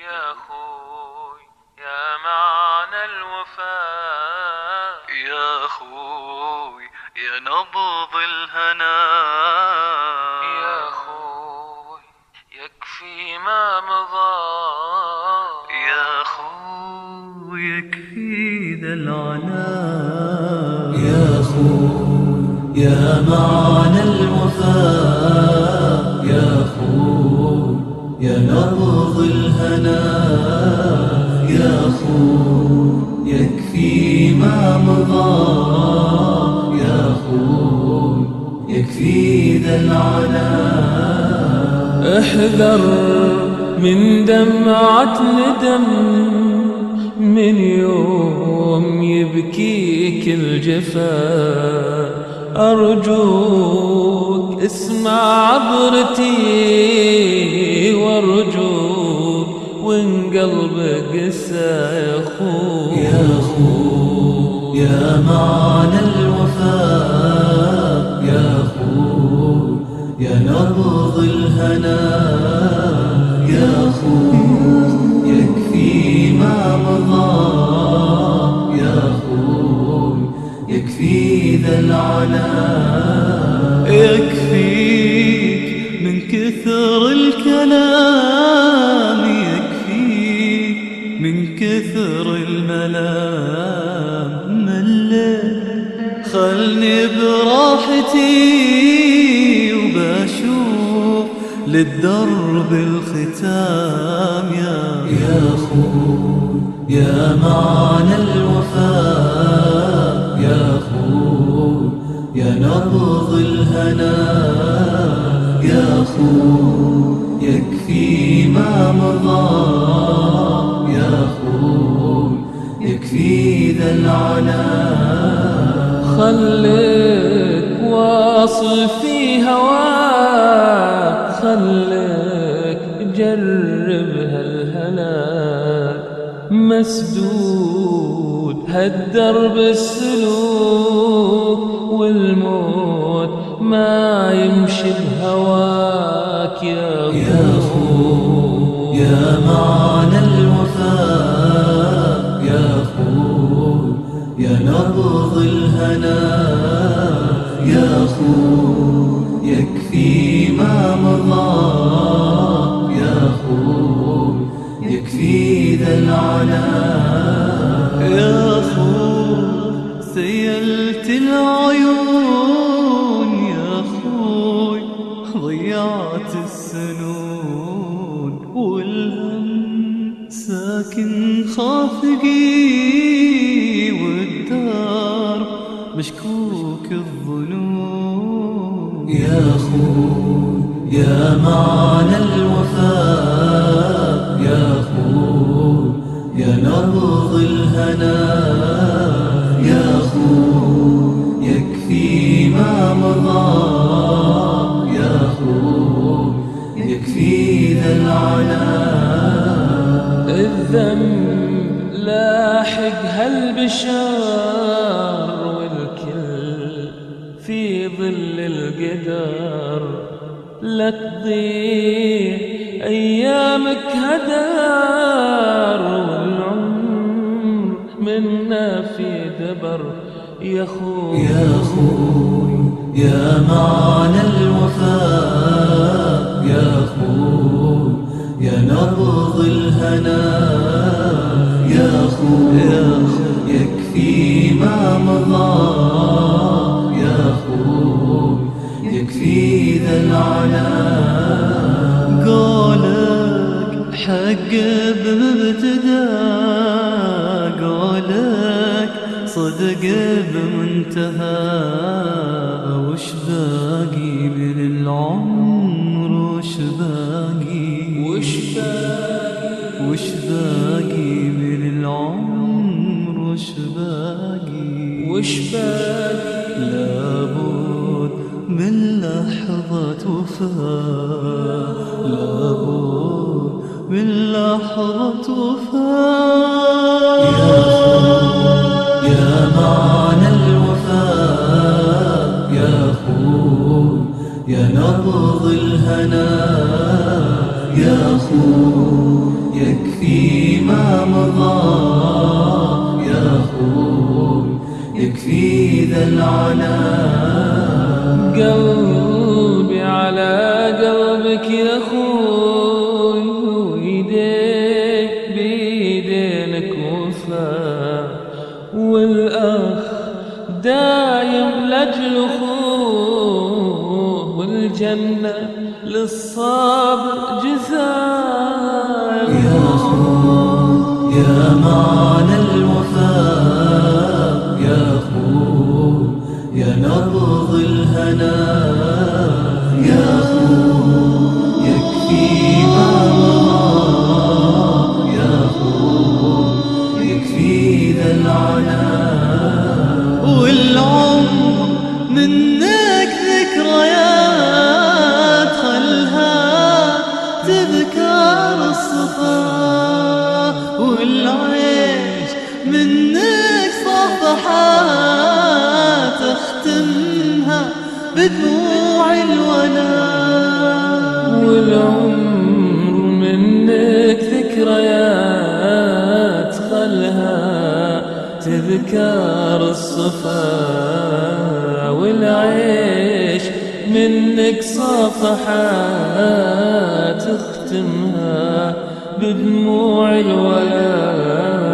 يا خوي يا معنى الوفاء، يا خوي يا نبض الهنا، يا خوي يكفي ما مضى، يا خوي يكفي ذا العناء. يا خوي يا معنى الوفاء، يا خوي يا نبض الهنا، يا خوي يكفي ما مضى، يا خوي يكفي ذا العناء. احذر من دمعة ندم، من يوم يبكيك الجفا، أرجوك اسمع عبرتي، وارجوك وإن قلبك قسى يا خوي. يا خوي يا معنى الوفاء، يا خوي يا نبض الهنا، يا خوي يكفي ما مضى، يا خوي يكفي ذا العناء. يكفيك من كثر الكلام، يكفيك من كثر الملام، مليت خلني براحتي وبشوف للدرب الختام. يا خوي يا معنى الوفاء، يا خوي يا نبض الهنا، يا خوي يكفي ما مضى، يا خوي يكفي ذا العناء. خليك واصل في هواك، خليك جرب هالهلاك، مسدود هالدرب السلوك، والموت ما يمشي بهواك. يا خوي يا معنى الوفاء، يا خوي يا نبض الهنا، يا خوي يكفي ما مضى، يا خوي يكفي ذا العناء. يا خوي سيلت العيون، يا خوي ضيعت السنون، والهم ساكن خافقي، والدار مشكوك الظنون. يا خوي يا معنى الوفاء، يا خوي يا نبض الهنا، يا خوي يكفي ما مضى، يا خوي يكفي ذا العناء. الذنب لاحق هالبشر، والكل في ظل القدر، لا تضيع أيامك هدر، والعمر منا في دبر يا خوي. يا خوي يا معنى الوفاء، يا خوي يا نبض الهنا، يا خوي يكفي ما مضى، يا خوي يكفي ذا العناء. قولك حق بمبتدا، قولك صدق بمنتهى، وش باقي من العمر، وش باقي، وش باقي من العمر، وش باقي لابد من لحظة وفاء، لابد من لحظة وفاء. يا خوي يا معنى الوفاء، يا خوي يا نبض الهنا، يا خوي يكفي يكفي ما مضى يا أخوي، يكفي ذا العناء. قلبي على قلبك يا أخوي، ويديك بيدينك وفا، والأخ دايم لأجل أخوه، والجنة للصابر جزاء. يا أخوي يا معنى الوفاء، يا أخوي يا نبض الهنا، يا أخوي يكفي ما مضى، يا أخوي يكفي ذا العناء. والعمر منك ذكريات، خلها تذكر الصفا، والعيش منك صفحات تختمها بدموع الولاء. والعمر منك ذكريات، خلها تذكر الصفا، والعيش منك صفحات تختمها بدموع الولاء.